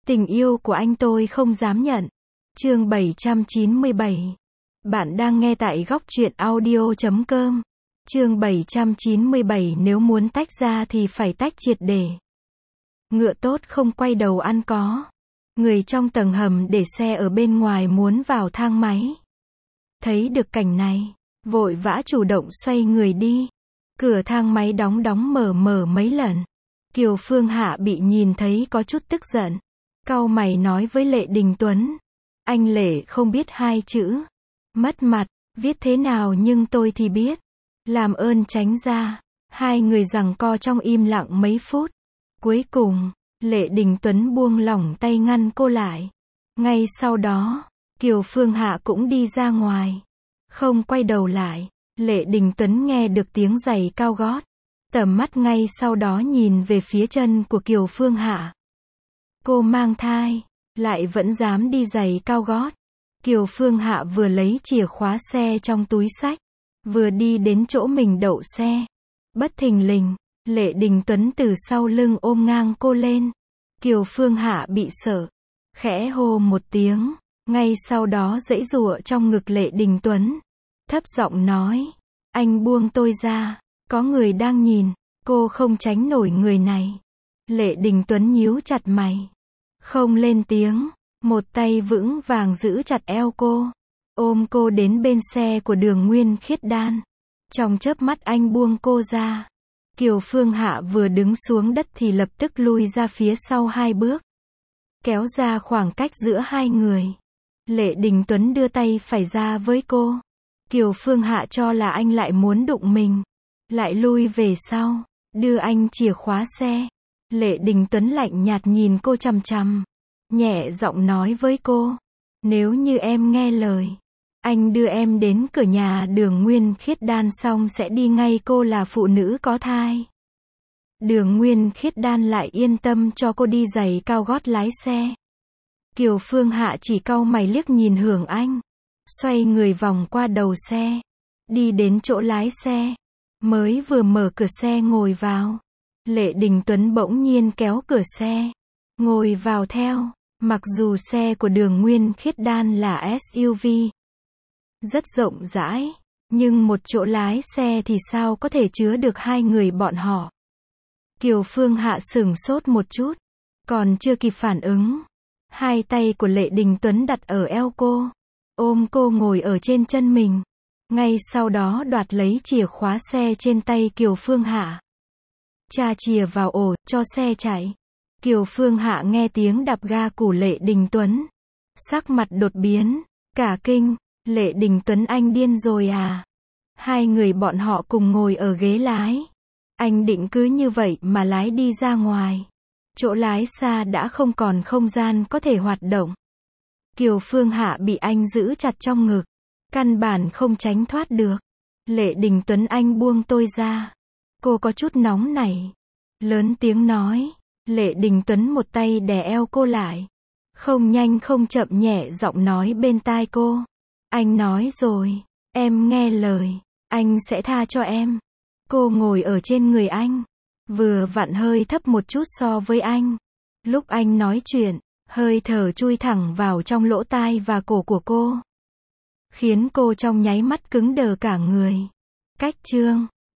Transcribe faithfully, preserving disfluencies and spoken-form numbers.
Tình yêu của anh tôi không dám nhận. Chương bảy trăm chín mươi bảy. Bạn đang nghe tại góc truyện audio chấm com. Chương bảy trăm chín mươi bảy. Nếu muốn tách ra thì phải tách triệt để. Ngựa tốt không quay đầu ăn có. Người trong tầng hầm để xe ở bên ngoài muốn vào thang máy. Thấy được cảnh này, vội vã chủ động xoay người đi. Cửa thang máy đóng đóng mở mở mấy lần. Kiều Phương Hạ bị nhìn thấy có chút tức giận. Cau mày nói với Lệ Đình Tuấn. Anh Lệ không biết hai chữ. Mất mặt, viết thế nào nhưng tôi thì biết. Làm ơn tránh ra. Hai người giằng co trong im lặng mấy phút. Cuối cùng, Lệ Đình Tuấn buông lỏng tay ngăn cô lại. Ngay sau đó, Kiều Phương Hạ cũng đi ra ngoài. Không quay đầu lại, Lệ Đình Tuấn nghe được tiếng giày cao gót. Tầm mắt ngay sau đó nhìn về phía chân của Kiều Phương Hạ. Cô mang thai, lại vẫn dám đi giày cao gót. Kiều Phương Hạ vừa lấy chìa khóa xe trong túi xách, vừa đi đến chỗ mình đậu xe. Bất thình lình, Lệ Đình Tuấn từ sau lưng ôm ngang cô lên. Kiều Phương Hạ bị sợ, khẽ hô một tiếng, ngay sau đó giãy giụa trong ngực Lệ Đình Tuấn. Thấp giọng nói, anh buông tôi ra, có người đang nhìn, cô không tránh nổi người này. Lệ Đình Tuấn nhíu chặt mày, không lên tiếng, một tay vững vàng giữ chặt eo cô, ôm cô đến bên xe của Đường Nguyên Khiết Đan. Trong chớp mắt anh buông cô ra. Kiều Phương Hạ vừa đứng xuống đất thì lập tức lui ra phía sau hai bước, kéo ra khoảng cách giữa hai người. Lệ Đình Tuấn đưa tay phải ra với cô. Kiều Phương Hạ cho là anh lại muốn đụng mình, lại lui về sau, đưa anh chìa khóa xe. Lệ Đình Tuấn lạnh nhạt nhìn cô chằm chằm, nhẹ giọng nói với cô, nếu như em nghe lời, anh đưa em đến cửa nhà Đường Nguyên Khiết Đan xong sẽ đi ngay. Cô là phụ nữ có thai. Đường Nguyên Khiết Đan lại yên tâm cho cô đi giày cao gót lái xe. Kiều Phương Hạ chỉ cau mày liếc nhìn Hưởng Anh, xoay người vòng qua đầu xe, đi đến chỗ lái xe, mới vừa mở cửa xe ngồi vào. Lệ Đình Tuấn bỗng nhiên kéo cửa xe, ngồi vào theo. Mặc dù xe của Đường Nguyên Khiết Đan là ét u vê, rất rộng rãi, nhưng một chỗ lái xe thì sao có thể chứa được hai người bọn họ. Kiều Phương Hạ sửng sốt một chút, còn chưa kịp phản ứng, hai tay của Lệ Đình Tuấn đặt ở eo cô, ôm cô ngồi ở trên chân mình, ngay sau đó đoạt lấy chìa khóa xe trên tay Kiều Phương Hạ. Tra chìa vào ổ, cho xe chạy. Kiều Phương Hạ nghe tiếng đạp ga của Lệ Đình Tuấn, sắc mặt đột biến, cả kinh. Lệ Đình Tuấn, anh điên rồi à? Hai người bọn họ cùng ngồi ở ghế lái. Anh định cứ như vậy mà lái đi ra ngoài. Chỗ lái xa đã không còn không gian có thể hoạt động. Kiều Phương Hạ bị anh giữ chặt trong ngực, căn bản không tránh thoát được. Lệ Đình Tuấn, anh buông tôi ra. Cô có chút nóng nảy, lớn tiếng nói. Lệ Đình Tuấn một tay đè eo cô lại, không nhanh không chậm nhẹ giọng nói bên tai cô. Anh nói rồi, em nghe lời, anh sẽ tha cho em. Cô ngồi ở trên người anh, vừa vặn hơi thấp một chút so với anh. Lúc anh nói chuyện, hơi thở chui thẳng vào trong lỗ tai và cổ của cô, khiến cô trong nháy mắt cứng đờ cả người. Cách chương